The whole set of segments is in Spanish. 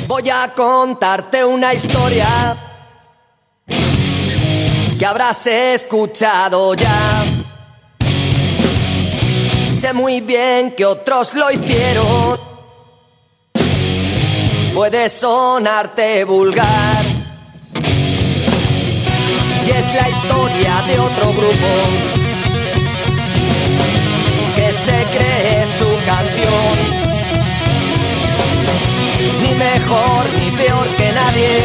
Voy a contarte una historia que habrás escuchado ya. Sé muy bien que otros lo hicieron. Puede sonarte vulgar y es la historia de otro grupo que se cree su canción. Ni mejor ni peor que nadie,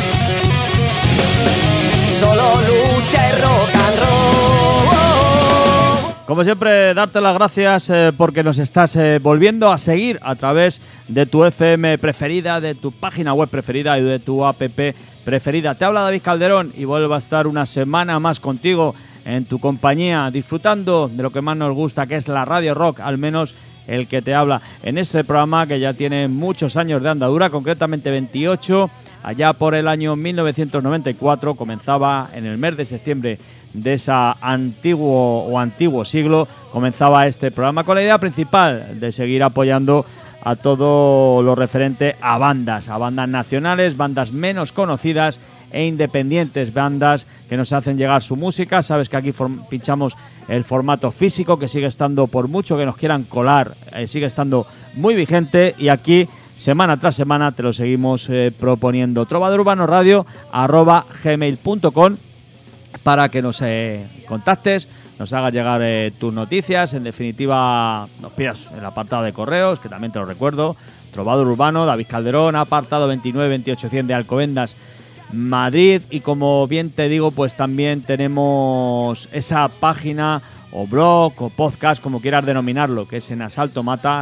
solo lucha y rock and roll. Como siempre, darte las gracias porque nos estás volviendo a seguir a través de tu FM preferida, de tu página web preferida y de tu app preferida. Te habla David Calderón y vuelvo a estar una semana más contigo en tu compañía, disfrutando de lo que más nos gusta, que es la radio rock, al menos el que te habla en este programa que ya tiene muchos años de andadura, concretamente 28. Allá por el año 1994 comenzaba en el mes de septiembre de ese antiguo siglo, comenzaba este programa con la idea principal de seguir apoyando a todo lo referente a bandas nacionales, bandas menos conocidas e independientes, bandas que nos hacen llegar su música. Sabes que aquí pinchamos el formato físico, que sigue estando, por mucho que nos quieran colar, sigue estando muy vigente, y aquí semana tras semana te lo seguimos proponiendo. trovadorurbanoradio@gmail.com para que nos contactes, nos hagas llegar tus noticias, en definitiva nos pidas el apartado de correos, que también te lo recuerdo, Trovador Urbano, David Calderón, apartado 29-28100 de Alcobendas, Madrid. Y como bien te digo, pues también tenemos esa página o blog o podcast, como quieras denominarlo, que es en asaltomata,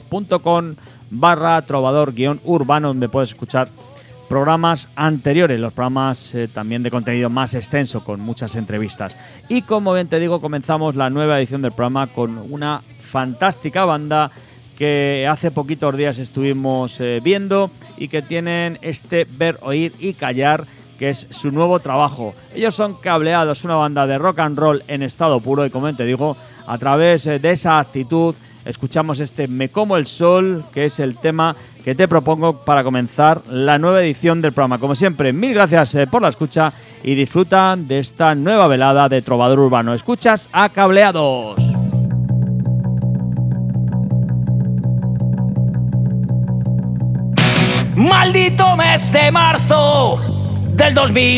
radiorock.com/trovador-urbano, donde puedes escuchar programas anteriores, los programas también de contenido más extenso, con muchas entrevistas. Y como bien te digo, comenzamos la nueva edición del programa con una fantástica banda que hace poquitos días estuvimos viendo y que tienen este Ver, Oír y Callar, que es su nuevo trabajo. Ellos son Cableados, una banda de rock and roll en estado puro, y como te digo, a través de esa actitud escuchamos este Me Como el Sol, que es el tema que te propongo para comenzar la nueva edición del programa. Como siempre, mil gracias por la escucha y disfrutan de esta nueva velada de Trovador Urbano. Escuchas a Cableados. Maldito mes de marzo del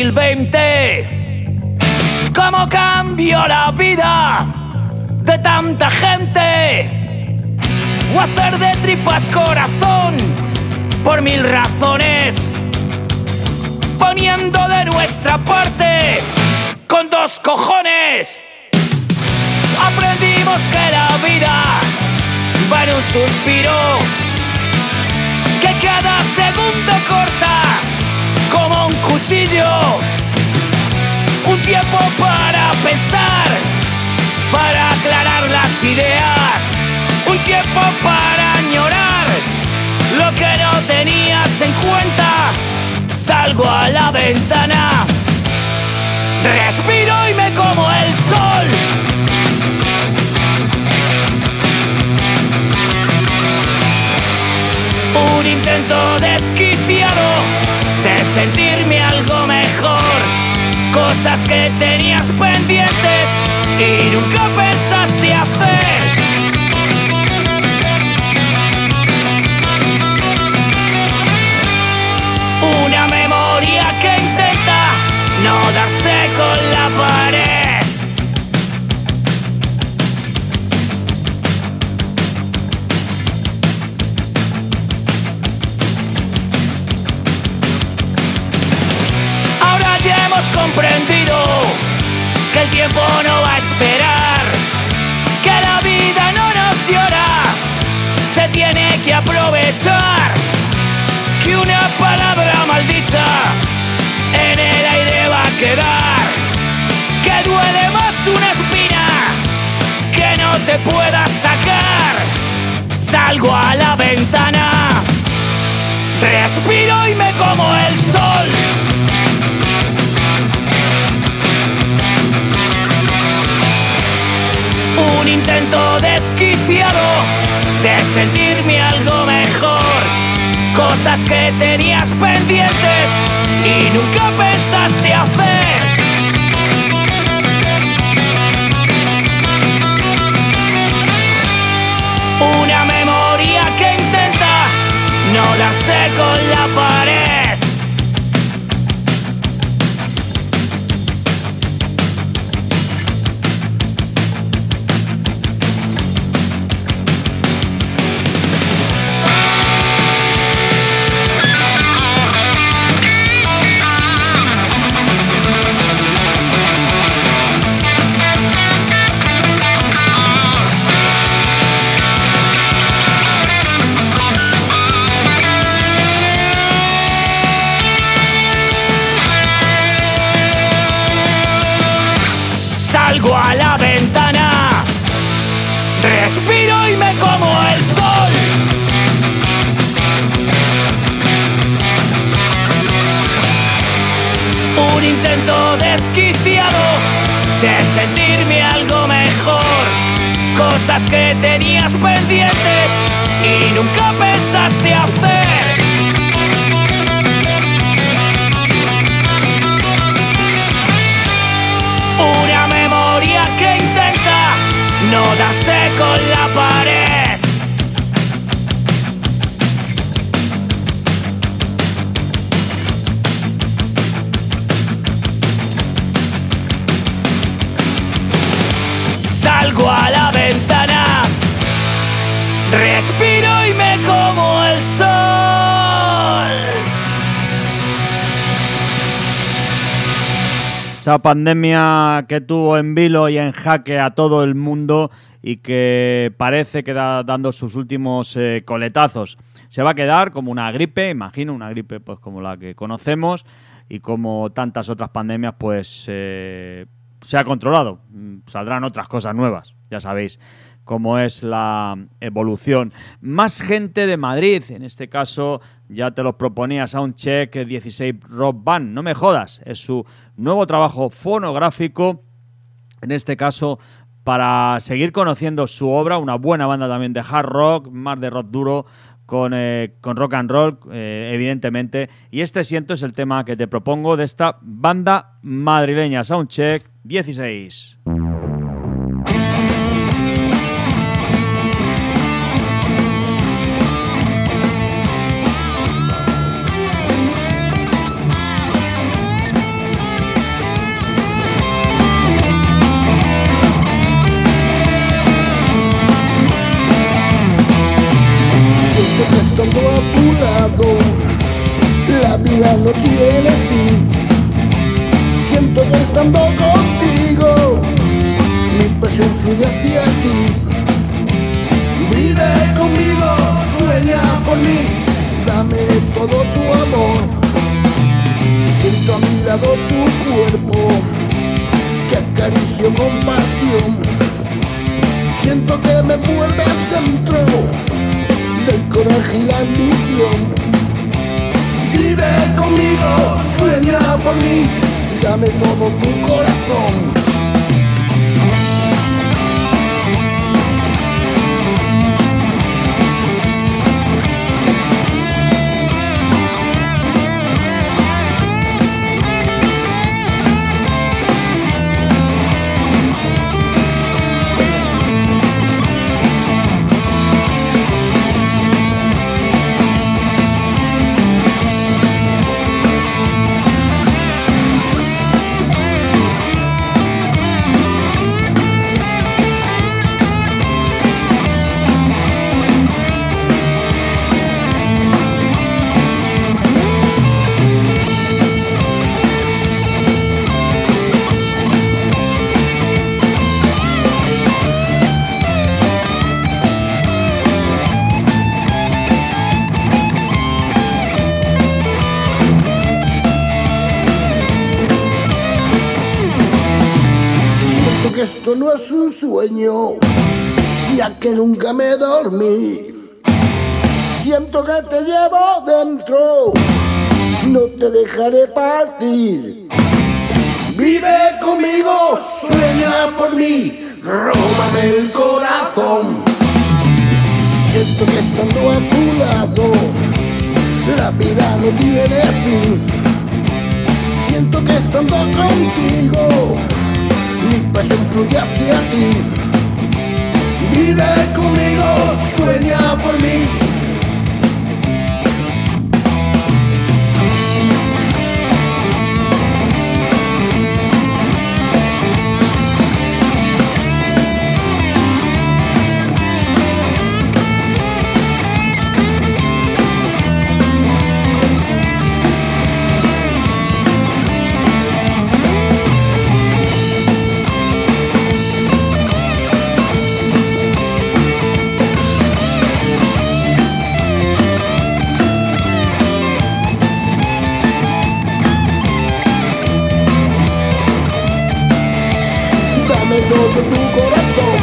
2020. ¿Cómo cambió la vida de tanta gente? O hacer de tripas corazón por mil razones, poniendo de nuestra parte con dos cojones. Aprendimos que la vida va en un suspiro, que cada segundo corta como un cuchillo. Un tiempo para pensar, para aclarar las ideas. Un tiempo para añorar lo que no tenías en cuenta. Salgo a la ventana, respiro y me como el sol. Un intento desquiciado de sentirme algo mejor. Cosas que tenías pendientes y nunca pensaste hacer. Una memoria que intenta no darse con la pared. Ahora ya hemos comprendido que el tiempo no va a esperar, que la vida no nos llora, se tiene que aprovechar. Que una palabra maldita en el aire va a quedar, que duele más una espina que no te puedas sacar. Salgo a la ventana, respiro y me como el sol. Un intento desquiciado de sentirme algo mejor. cosas que tenías pendientes y nunca pensaste hacer. Una memoria que intenta no darse con la pared. Salgo a la ventana, respiro y me como el sol. Un intento desquiciado de sentirme algo mejor, cosas que tenías pendientes y nunca pensaste hacer. Una memoria que intenta no darse con la pared. Salgo a la ventana, respiro y me como el sol. Esa pandemia que tuvo en vilo y en jaque a todo el mundo y que parece que da dando sus últimos coletazos. Se va a quedar como una gripe, imagino, una gripe pues como la que conocemos y como tantas otras pandemias pues se ha controlado. Saldrán otras cosas nuevas, ya sabéis cómo es la evolución. Más gente de Madrid, en este caso ya te los proponía Soundcheck 16 Rock Band, no me jodas, es su nuevo trabajo fonográfico, en este caso para seguir conociendo su obra, una buena banda también de hard rock, más de rock duro, con rock and roll, evidentemente, y este siento es el tema que te propongo de esta banda madrileña, Soundcheck 16. Estando a tu lado, la vida no tiene fin. Siento que estando contigo, mi pasión fluye hacia ti. Vive conmigo, sueña por mí, dame todo tu amor. Siento a mi lado tu cuerpo, que acaricio con pasión. Siento que me vuelves dentro del coraje y la ambición. Vive conmigo, sueña por mí, dame todo tu corazón. Que esto no es un sueño, ya que nunca me dormí. Siento que te llevo dentro, no te dejaré partir. Vive conmigo, sueña por mí, róbame el corazón. Siento que estando a tu lado, la vida no tiene fin. Siento que estando contigo mi pasión fluye hacia ti. Vive conmigo, sueña por mí. Todo tu corazón.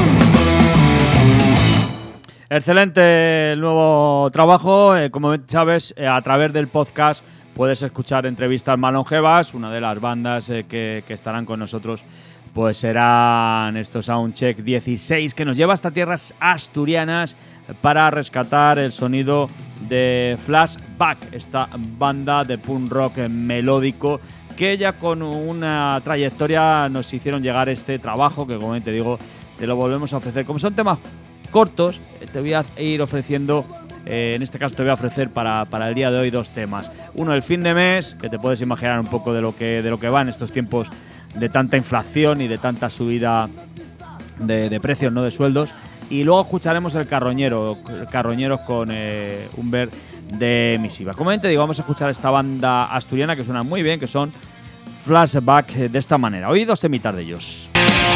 Excelente el nuevo trabajo. Como sabes, a través del podcast puedes escuchar entrevistas más longevas. Una de las bandas que estarán con nosotros pues serán estos Soundcheck 16, que nos lleva hasta tierras asturianas para rescatar el sonido de Flashback, esta banda de punk rock melódico que ya con una trayectoria nos hicieron llegar este trabajo que, como te digo, te lo volvemos a ofrecer. Como son temas cortos, te voy a ir ofreciendo, en este caso te voy a ofrecer para el día de hoy 2 temas. Uno, el fin de mes, que te puedes imaginar un poco de lo que va en estos tiempos de tanta inflación y de tanta subida de precios, no de sueldos. Y luego escucharemos el Carroñeros con Humbert de Misiva. Como te digo, vamos a escuchar esta banda asturiana que suena muy bien, que son Flashback, de esta manera. Hoy 2 temitas de ellos.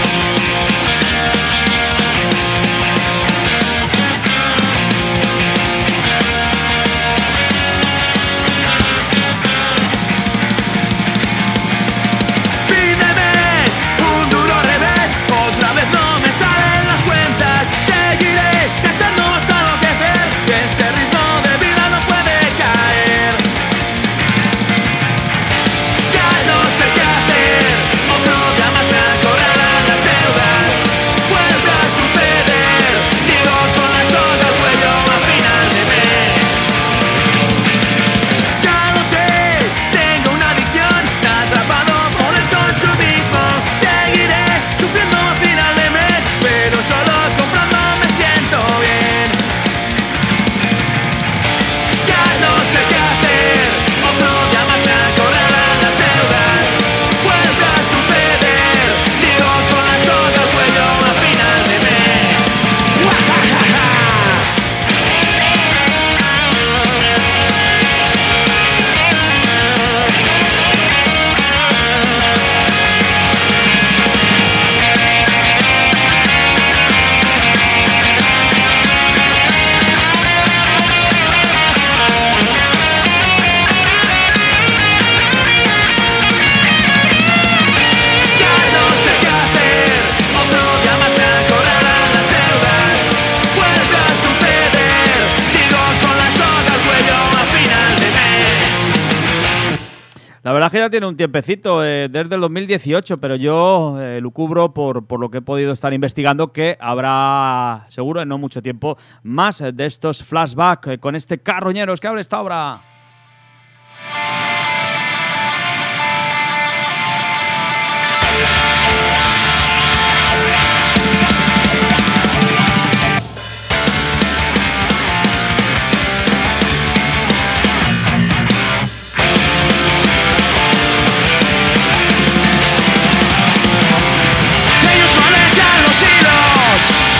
La verdad es que ya tiene un tiempecito, desde el 2018, pero yo lo cubro por lo que he podido estar investigando, que habrá, seguro en no mucho tiempo, más de estos Flashback con este Carroñeros que abre esta obra.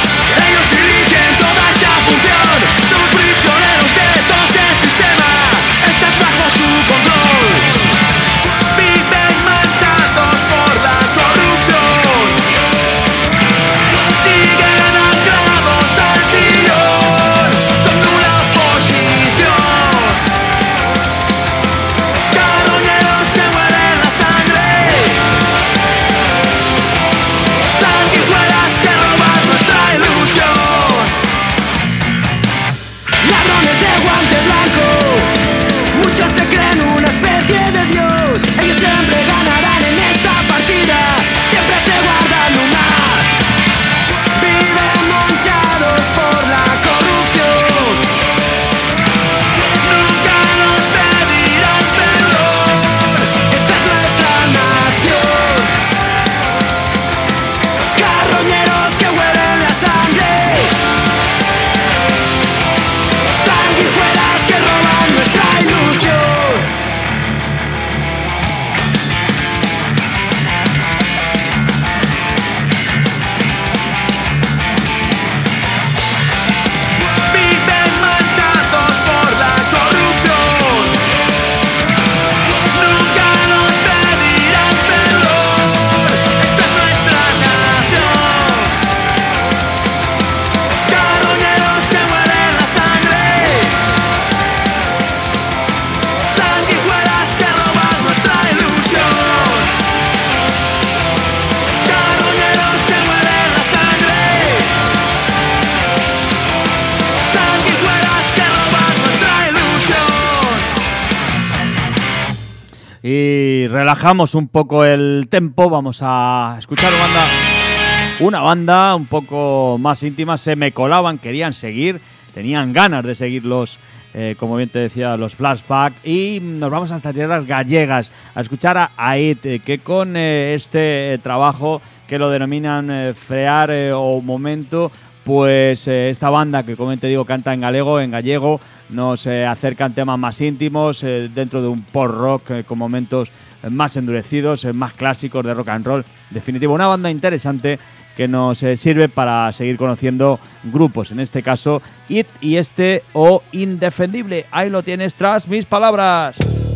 Ellos dirigen toda esta función. Somos prisioneros de todo este sistema. y relajamos un poco el tempo. Vamos a escuchar una banda un poco más íntima. Se me colaban, querían seguir, tenían ganas de seguirlos, como bien te decía, los Flashback, y nos vamos hasta tierras gallegas a escuchar a Aid, que con este trabajo que lo denominan Frear o Momento, pues esta banda que, como te digo, canta en gallego, nos acercan temas más íntimos dentro de un pop rock con momentos más endurecidos, más clásicos de rock and roll. Definitivo, una banda interesante que nos sirve para seguir conociendo grupos, en este caso It y este O Indefendible. Ahí lo tienes tras mis palabras.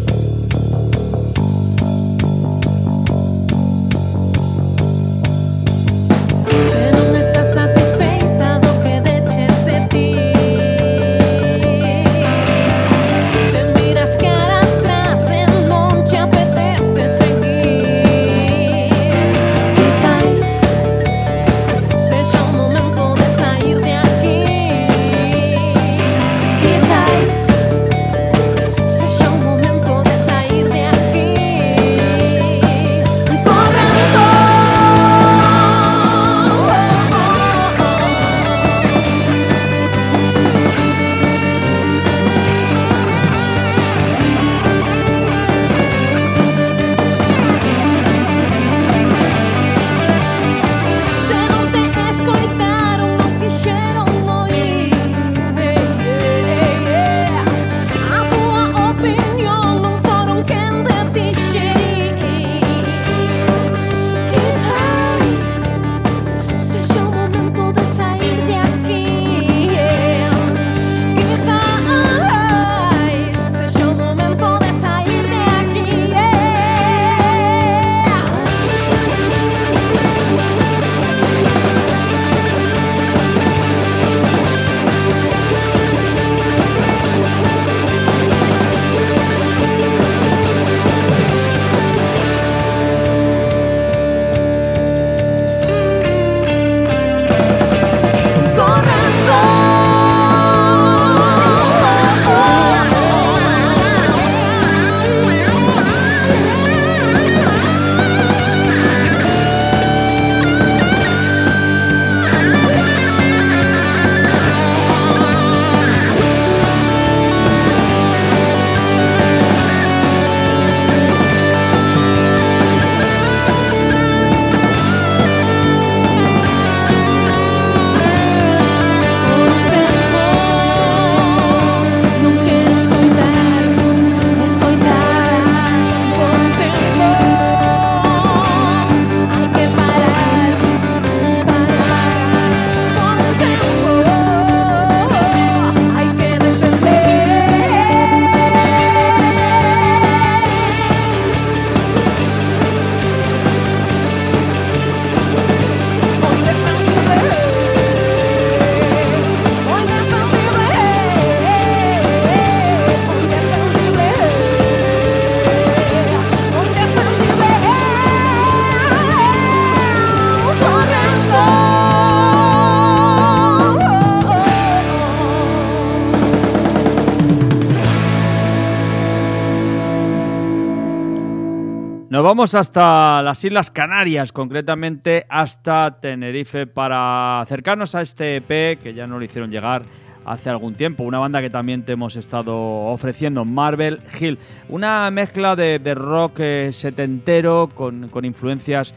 Nos vamos hasta las Islas Canarias, concretamente hasta Tenerife, para acercarnos a este EP que ya nos lo hicieron llegar hace algún tiempo. Una banda que también te hemos estado ofreciendo, Marble Hill. Una mezcla de rock setentero con influencias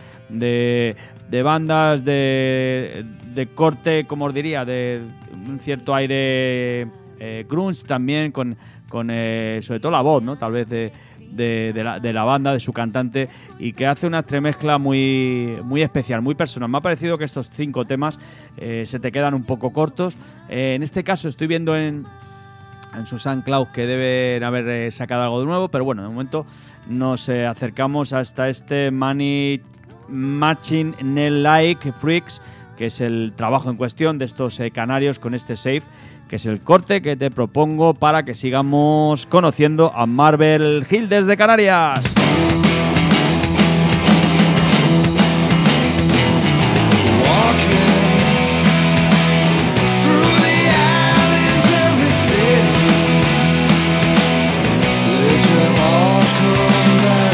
de bandas de corte, como os diría, de un cierto aire grunge también, con sobre todo la voz, ¿no? Tal vez de la banda, de su cantante, y que hace una entremezcla muy especial, muy personal. Me ha parecido que estos 5 temas se te quedan un poco cortos. En este caso estoy viendo en su SoundCloud que deben haber sacado algo de nuevo, pero bueno, de momento nos acercamos hasta este Money Matching Nail Like Freaks, que es el trabajo en cuestión de estos canarios con este Safe, que es el corte que te propongo para que sigamos conociendo a Marble Hill desde Canarias. Come back.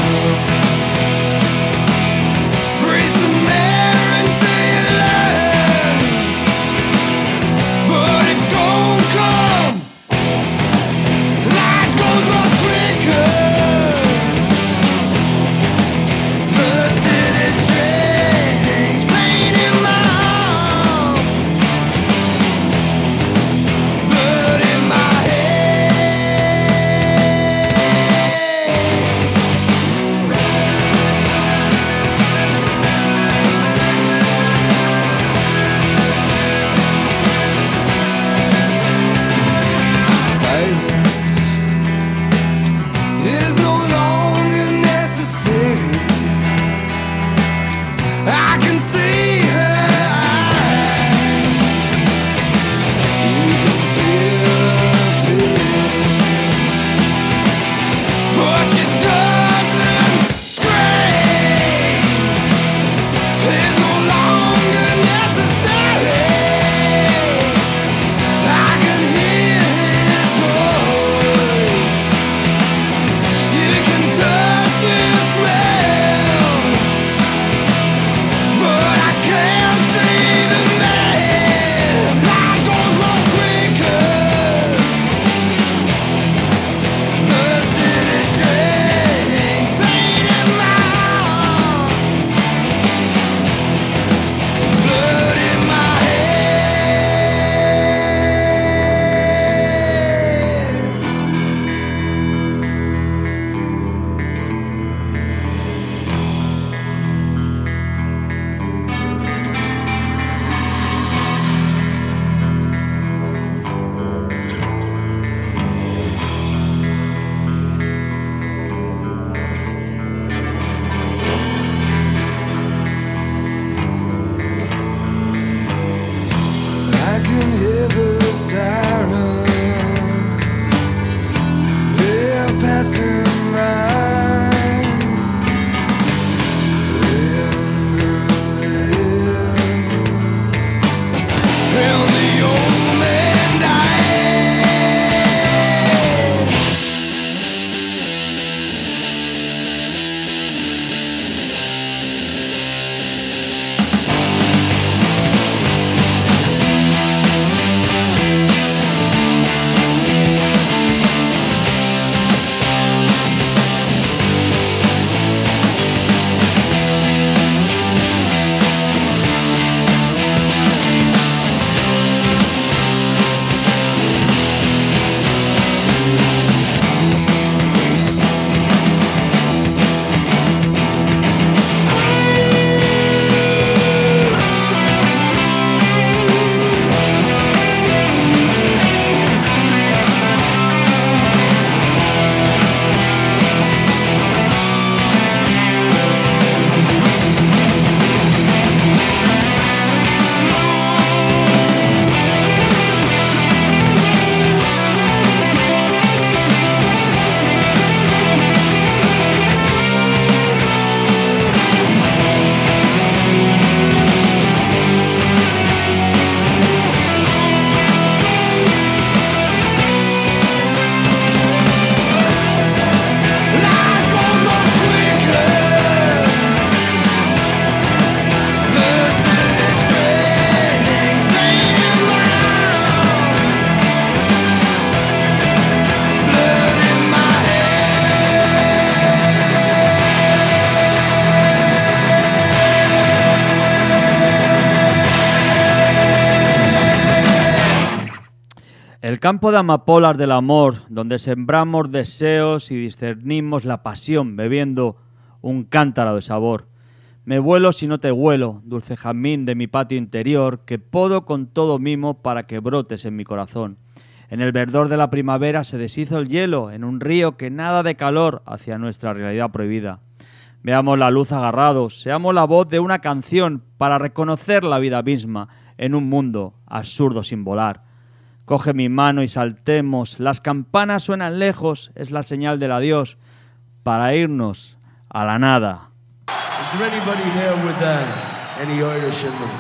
el campo de amapolas del amor, donde sembramos deseos y discernimos la pasión, bebiendo un cántaro de sabor. Me vuelo si no te huelo, dulce jazmín de mi patio interior, que podo con todo mimo para que brotes en mi corazón. En el verdor de la primavera se deshizo el hielo, en un río que nada de calor hacia nuestra realidad prohibida. Veamos la luz agarrados, seamos la voz de una canción para reconocer la vida misma en un mundo absurdo sin volar. Coge mi mano y saltemos, las campanas suenan lejos, es la señal del adiós, para irnos a la nada. Is there anybody here with any Irish in them?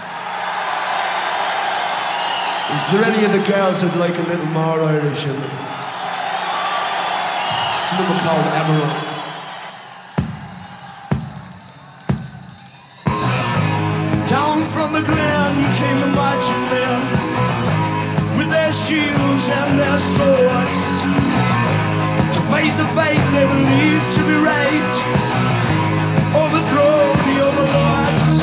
Is there any of the girls who'd like a little more Irish in them? It's a little called Emerald. Down from the glen came the marching men, with their shields and their swords, to fight the fight they believed to be right, overthrow the overlords.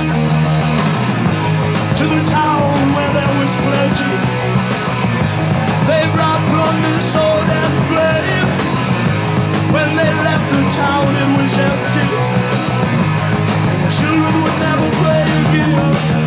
To the town where there was plenty, they brought plunder, sword and flame. When they left the town it was empty, children would never play again.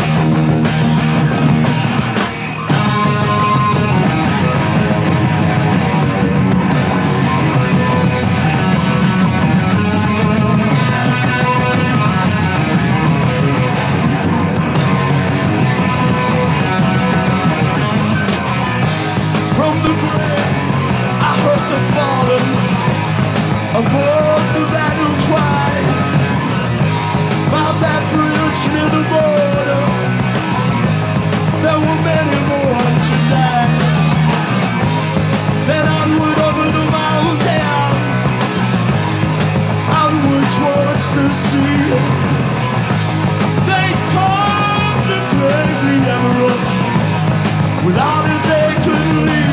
From the grave I heard the fallen aboard the battle cry. By that bridge near the border, there were many more to die. Then onward over the mountain, onward towards the sea, they called the grave the Emerald. Without it they couldn't leave.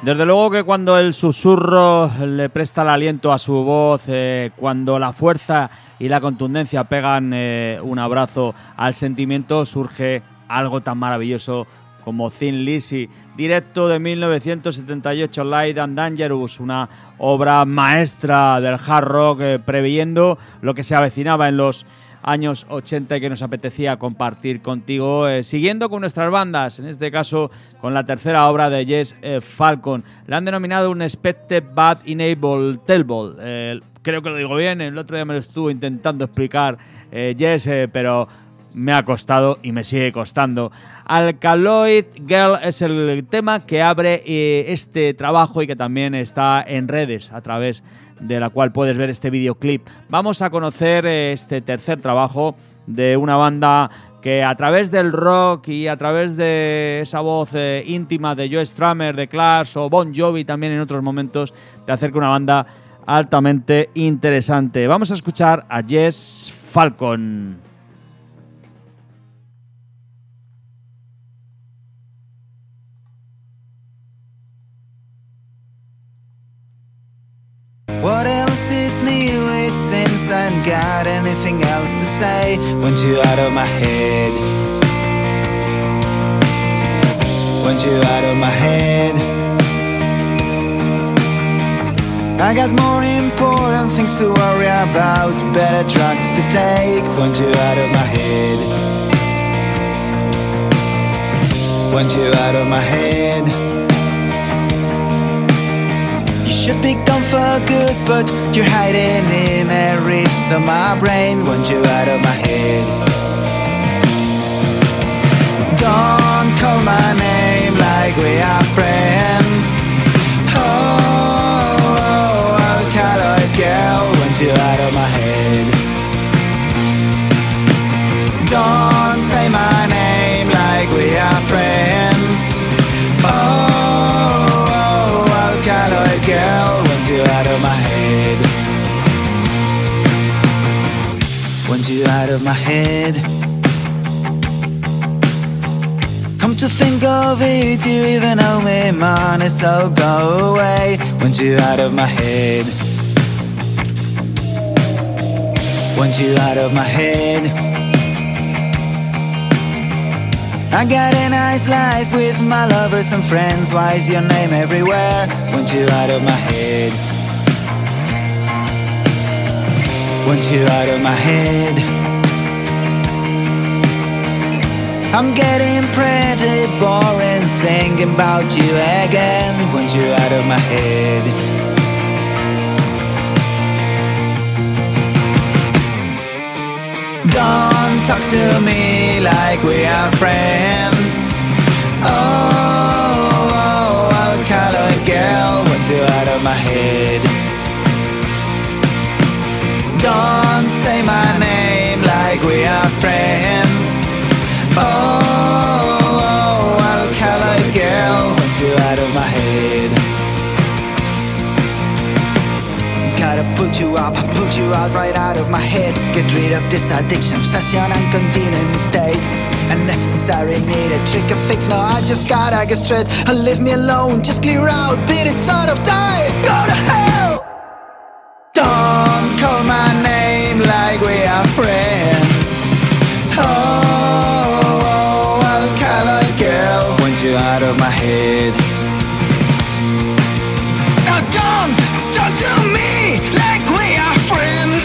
Desde luego que cuando el susurro le presta el aliento a su voz, cuando la fuerza y la contundencia pegan un abrazo al sentimiento, surge algo tan maravilloso como Thin Lizzy, directo de 1978, Light and Dangerous, una obra maestra del hard rock, previendo lo que se avecinaba en los años 80 y que nos apetecía compartir contigo, siguiendo con nuestras bandas, en este caso con la tercera obra de Jess Falcon. La han denominado un Expected But Enabled Telltale. Creo que lo digo bien, el otro día me lo estuvo intentando explicar Jess, pero me ha costado y me sigue costando. Alkaloid Girl es el tema que abre este trabajo y que también está en redes, a través de la cual puedes ver este videoclip. Vamos a conocer este tercer trabajo de una banda que a través del rock y a través de esa voz íntima de Joe Strummer, de Clash o Bon Jovi también en otros momentos, te acerca una banda altamente interesante. Vamos a escuchar a Jess Falcon. What else is new? It seems I ain't got anything else to say. Want you out of my head. Want you out of my head. I got more important things to worry about, better drugs to take. Want you out of my head. Want you out of my head. Should be gone for good, but you're hiding in a rift of my brain. Want you out of my head. Don't call my name like we are friends. Oh, alkaloid girl, want you out of my head. Don't say my name like we are friends. Oh, alkaloid girl, want you out of my head. Want you out of my head. Come to think of it, you even owe me money, so go away. Want you out of my head. Want you out of my head. I got a nice life with my lovers and friends. Why is your name everywhere? Want you out of my head. Want you out of my head. I'm getting pretty boring thinking about you again. Want you out of my head. Don't talk to me like we are friends. Oh, alkaloid girl, want you out of my head. Don't say my name like we are friends. Oh, alkaloid girl, want you out of my head. Gotta put you up, put you out right out of my head. Get rid of this addiction, obsession and continuing mistake. Unnecessary, need a trick, a fix, no I just gotta get straight. Leave me alone, just clear out, beat it sort of die. Go to hell. Don't call my name like we are friends. Oh, alkaloid girl, want you out of my head. Now don't talk to me like we are friends.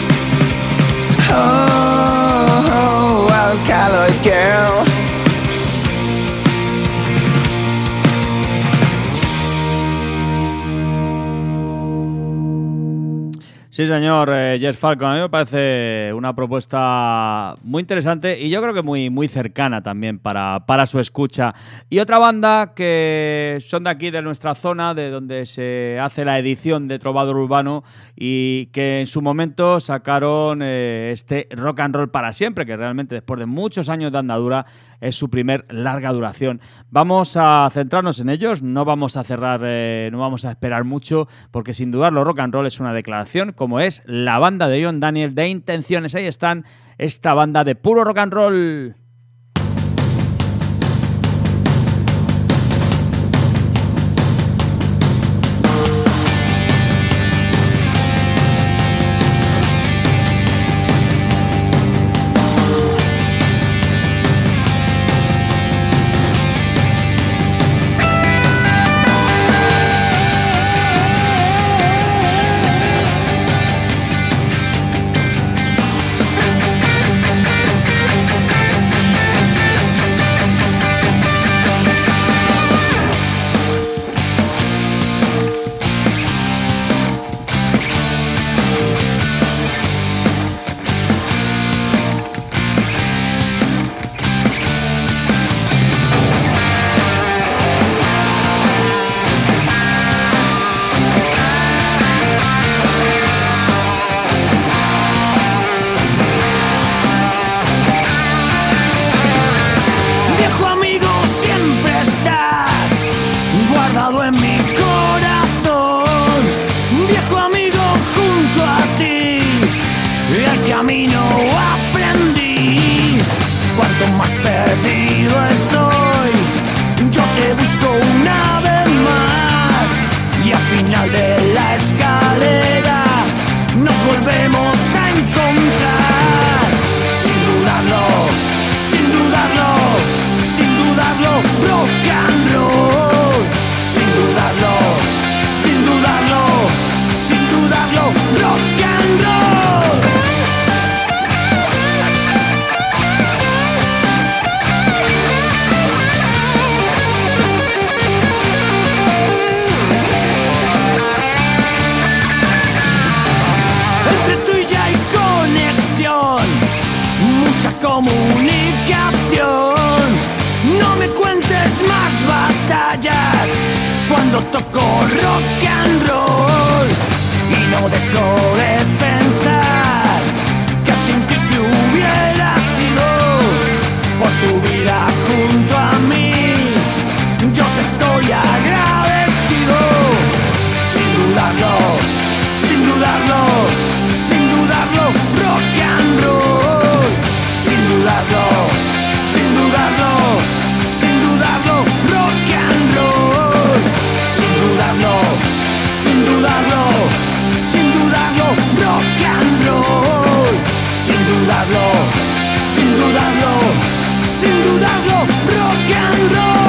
Oh, alkaloid girl. Sí, señor, Jess Falcon. A mí me parece una propuesta muy interesante y yo creo que muy cercana también para su escucha. Y otra banda que son de aquí, de nuestra zona, de donde se hace la edición de Trovador Urbano y que en su momento sacaron este Rock and Roll para siempre, que realmente después de muchos años de andadura es su primer larga duración. Vamos a centrarnos en ellos, no vamos a cerrar, no vamos a esperar mucho, porque sin dudarlo Rock and Roll es una declaración, como es la banda de John Daniel de Intenciones. Ahí están, esta banda de puro rock and roll. corazón, viejo amigo junto a ti, el camino aprendí. Cuanto más perdido estoy, yo te busco una vez más, y al final de la escalera nos volvemos a encontrar. Sin dudarlo, sin dudarlo, sin dudarlo, rock and roll. Sin dudarlo, sin dudarlo, sin dudarlo, rock and roll. Entre tú y yo hay conexión, mucha comunicación. No me cuentes más batallas cuando toco rock and roll. Y no dejo de pensar que sin ti que hubiera sido por tu vida junto a mí. Yo te estoy agradecido. Sin dudarlo, sin dudarlo, sin dudarlo, rock and roll. Sin dudarlo, sin dudarlo, sin dudarlo, rock and roll. Sin dudarlo, sin dudarlo, sin dudarlo, rock and roll. Sin dudarlo, sin dudarlo, sin dudarlo, rock and roll.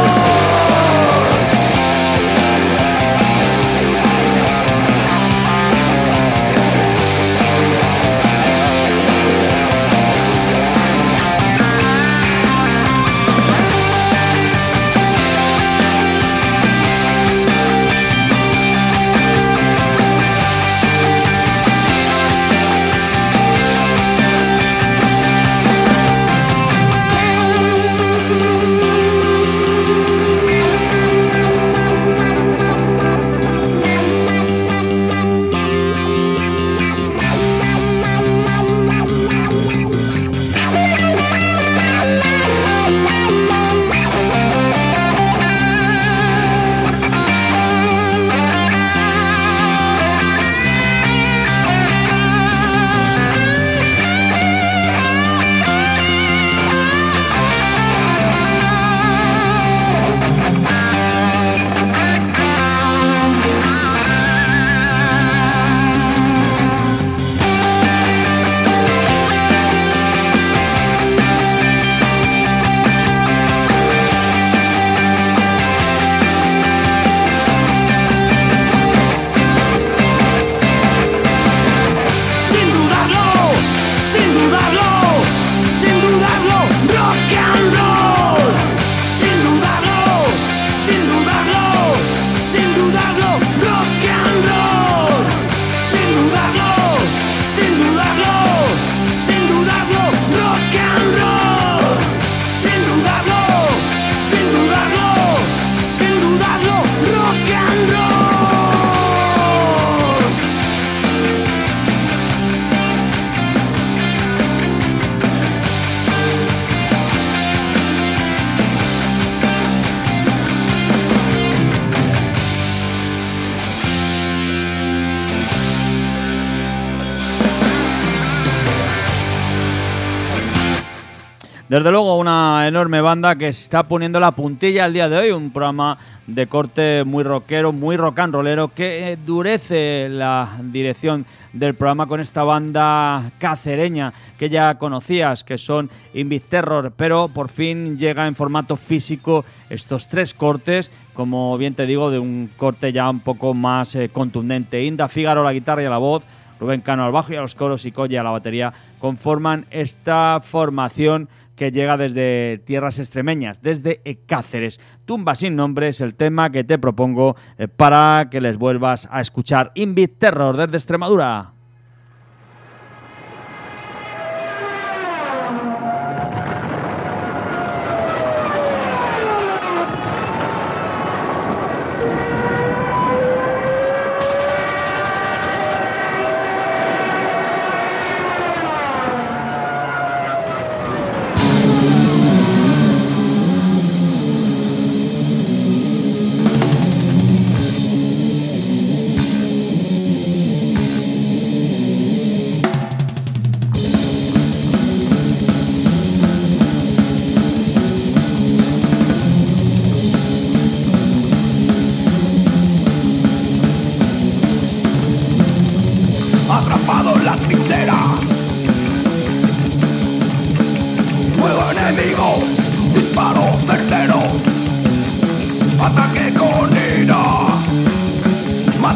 Desde luego una enorme banda que está poniendo la puntilla al día de hoy, un programa de corte muy rockero, muy rock and rollero, que endurece la dirección del programa con esta banda cacereña que ya conocías, que son Invisterror, pero por fin llega en formato físico estos 3 cortes, como bien te digo, de un corte ya un poco más contundente. Inda Fígaro a la guitarra y a la voz, Rubén Cano al bajo y a los coros y Colle a la batería conforman esta formación que llega desde tierras extremeñas, desde Cáceres. Tumba sin nombre es el tema que te propongo para que les vuelvas a escuchar. Invisterror desde Extremadura.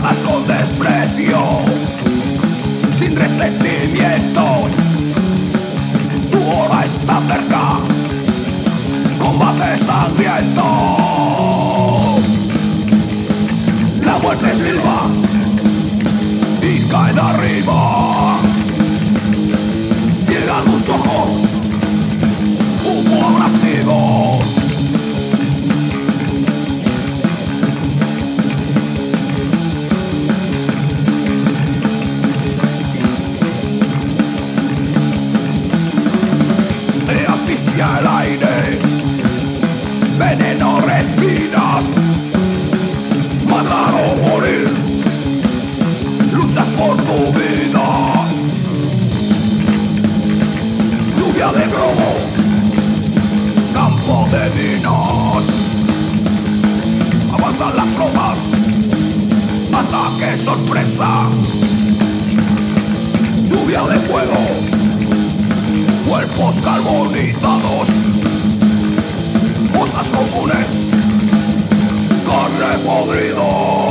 tratas con desprecio, sin resentimientos. Tu hora está cerca, combate sangriento. La muerte silba y cae de arriba. Ciega tus ojos, humo abrasivo. Asfixia el aire, veneno respiras. Matar o morir, luchas por tu vida. Lluvia de globo, campo de minas. Avanzan las tropas, ataque sorpresa. Lluvia de fuego, cuerpos carbonizados, fosas comunes, carne podrido.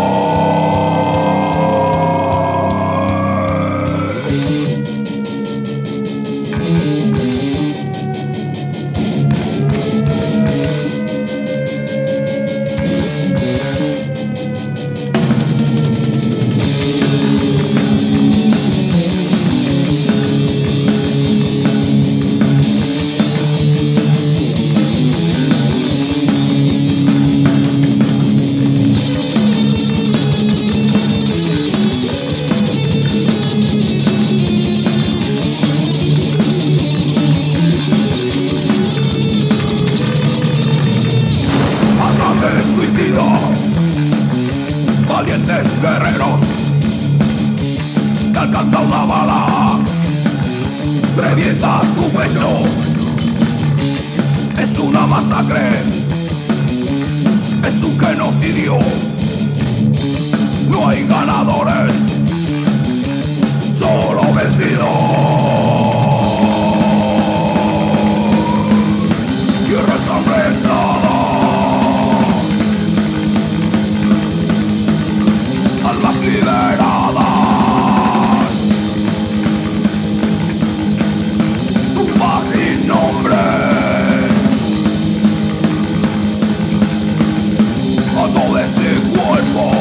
Valientes guerreros que alcanza una bala, revienta tu pecho. Es una masacre, es un genocidio. No hay ganadores, solo vencidos. Tierra ensangrentada, almas liberadas, tumbas sin nombre, ato de ese cuerpo.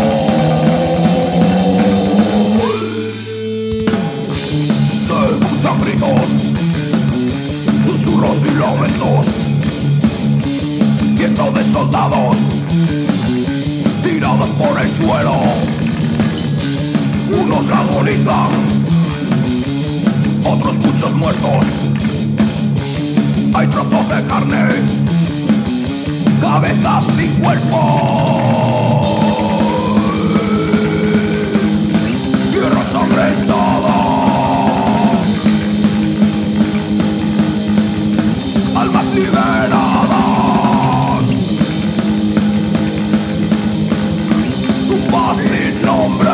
Se escuchan gritos, susurros y lamentos, cientos de soldados tirados por el suelo. Unos agonizan, otros muchos muertos. Hay trozos de carne, cabezas sin cuerpo. Tierra ensangrentada, almas liberadas, tumbas sin nombre.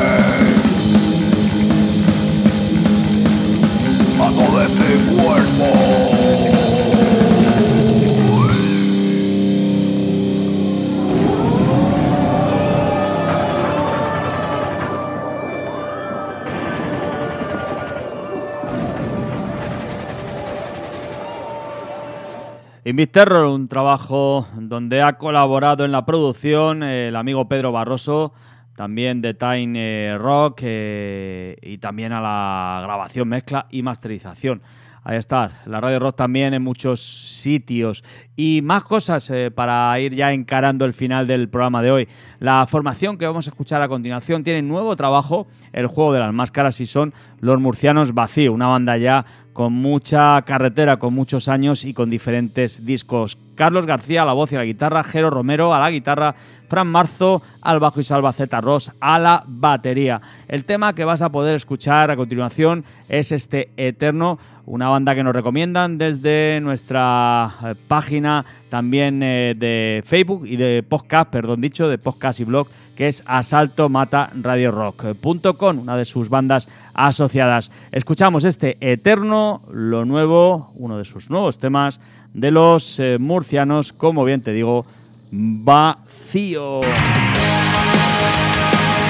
De ese cuerpo. Invisterror, un trabajo donde ha colaborado en la producción el amigo Pedro Barroso, también de Time Rock y también a la grabación, mezcla y masterización. Ahí está, la Radio Rock también en muchos sitios. Y más cosas para ir ya encarando el final del programa de hoy. La formación que vamos a escuchar a continuación tiene nuevo trabajo, El Juego de las Máscaras, y son Los Murcianos Vacío, una banda ya con mucha carretera, con muchos años y con diferentes discos. Carlos García a la voz y a la guitarra, Jero Romero a la guitarra, Fran Marzo al bajo y Salva Z Ross a la batería. El tema que vas a poder escuchar a continuación es este Eterno, una banda que nos recomiendan desde nuestra página también de Facebook y de podcast, de podcast y blog, que es asaltomataradiorock.com, una de sus bandas asociadas. Escuchamos este Eterno, lo nuevo, uno de sus nuevos temas de los murcianos, como bien te digo, Vacío.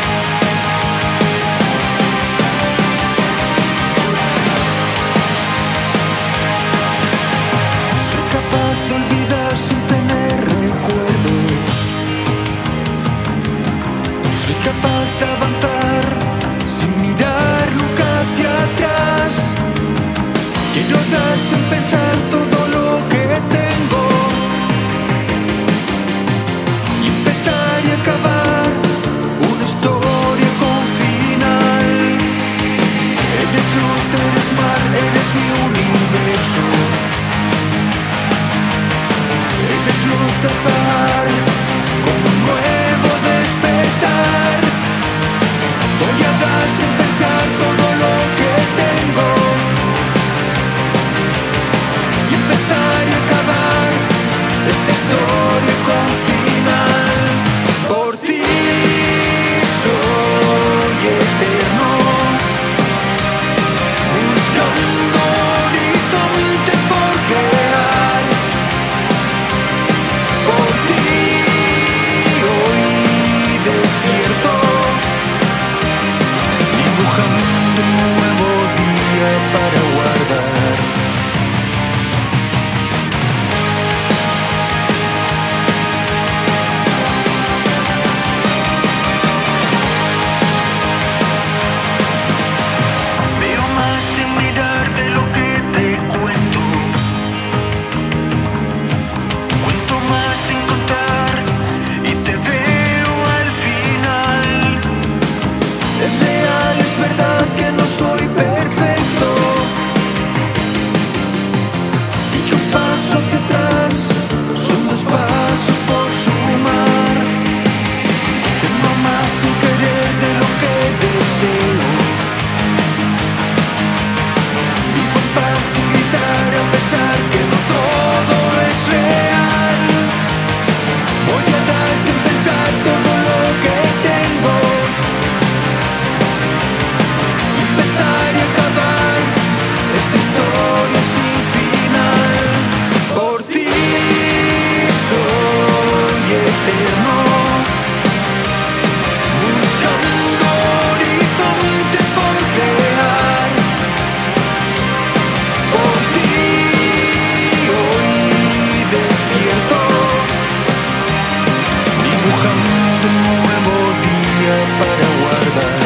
Soy capaz de avanzar sin mirar nunca hacia atrás. Quiero dar sin pensar todo lo que tengo y empezar y acabar una historia con final. Eres luz, eres mar, eres mi universo. Eres luz azar, como un nuevo despertar. Voy a dar sin pensar todo lo que tengo y empezar y acabar esta historia con final. Por ti soy eterno, buscando horizontes por crear. Por ti hoy despierto, dibujando un nuevo día para guardar. Veo más sin mirar de lo que te cuento. Cuento más sin contar y te veo al final. Es real, es verdad que no soy perfecto y que un paso hacia atrás son dos pasos por sumar. Tengo más sin querer de lo que deseo. Vivo en paz sin gritar a pesar que no todo es real. Voy a dar sin pensar todo lo que tengo y empezar y acabar esta historia sin final. Por ti soy eterno, buscando horizontes por crear. Por ti hoy despierto, dibujando un nuevo día para guardar.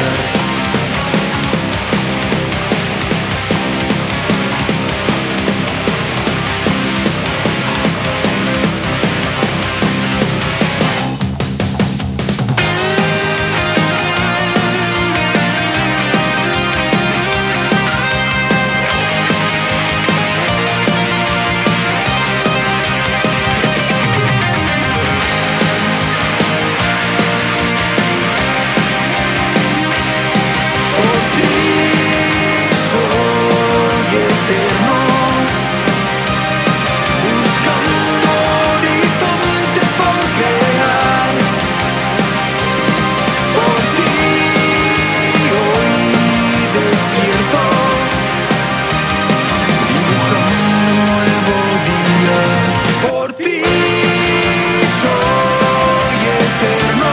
Por ti soy eterno, buscando horizontes por crear. Por ti hoy despierto, dibujando un nuevo día. Por ti soy eterno,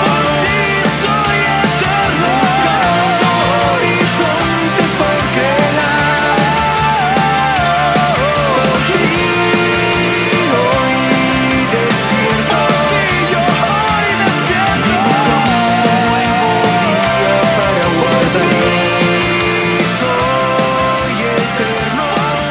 buscando horizontes por crear. Por ti hoy despierto, dibujando un nuevo día para guardar. Soy eterno,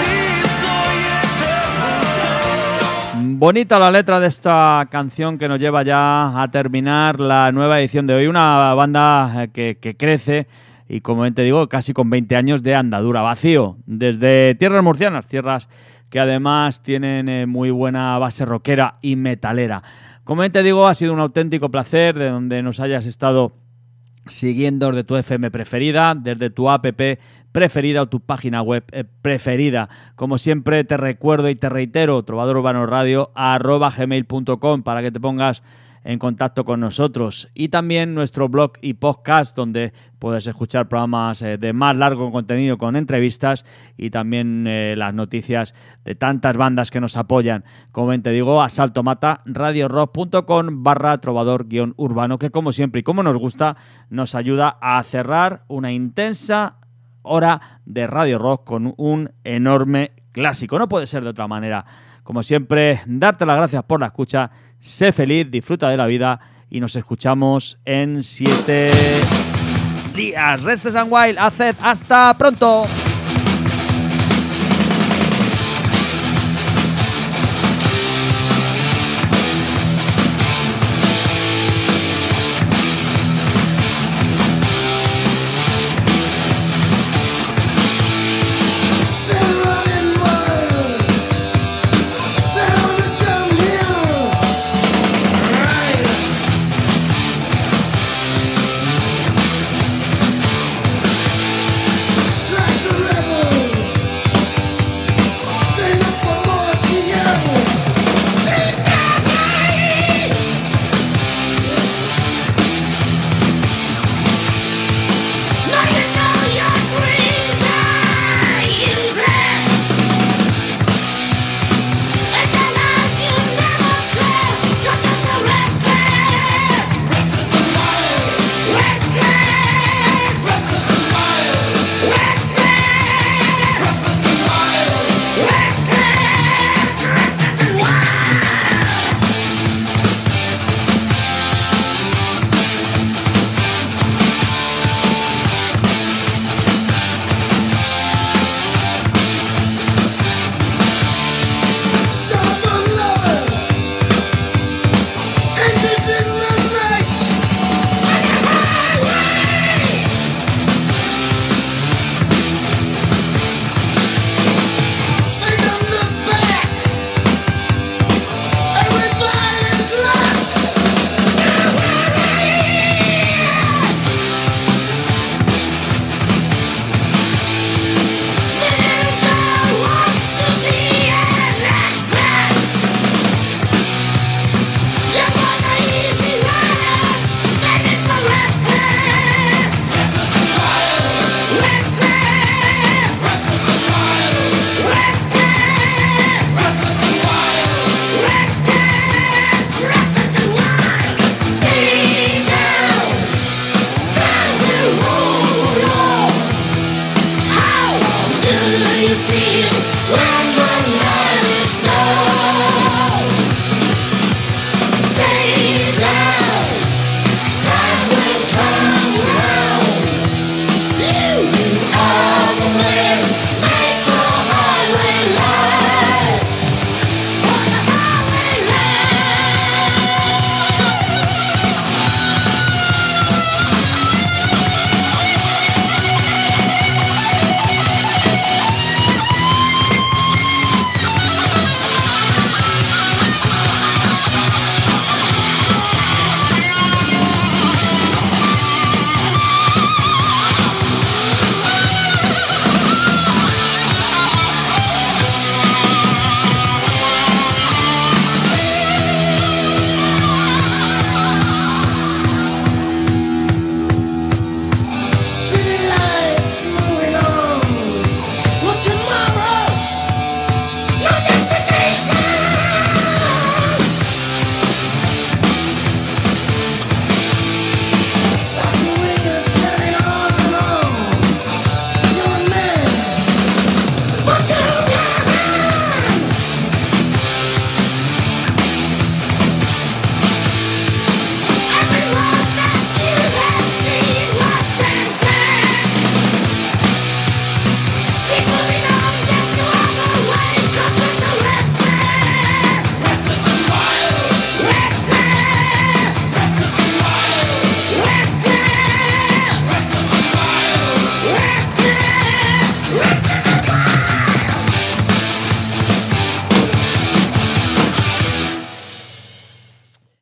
Bonita la letra de esta canción que nos lleva ya a terminar la nueva edición de hoy. Una banda que crece y, como te digo, casi con 20 años de andadura. Vacío, desde tierras murcianas, tierras que además tienen muy buena base rockera y metalera. Como te digo, ha sido un auténtico placer de donde nos hayas estado siguiendo desde tu FM preferida, desde tu app preferida o tu página web preferida. Como siempre te recuerdo y te reitero, trovadorurbanoradio@gmail.com para que te pongas en contacto con nosotros, y también nuestro blog y podcast donde puedes escuchar programas de más largo contenido con entrevistas y también las noticias de tantas bandas que nos apoyan. Como bien te digo, asaltomata radiorock.com/trovador-urbano, que como siempre y como nos gusta nos ayuda a cerrar una intensa hora de Radio Rock con un enorme clásico. No puede ser de otra manera. Como siempre, darte las gracias por la escucha, sé feliz, disfruta de la vida y nos escuchamos en 7 días. Restes and Wild, haced hasta pronto.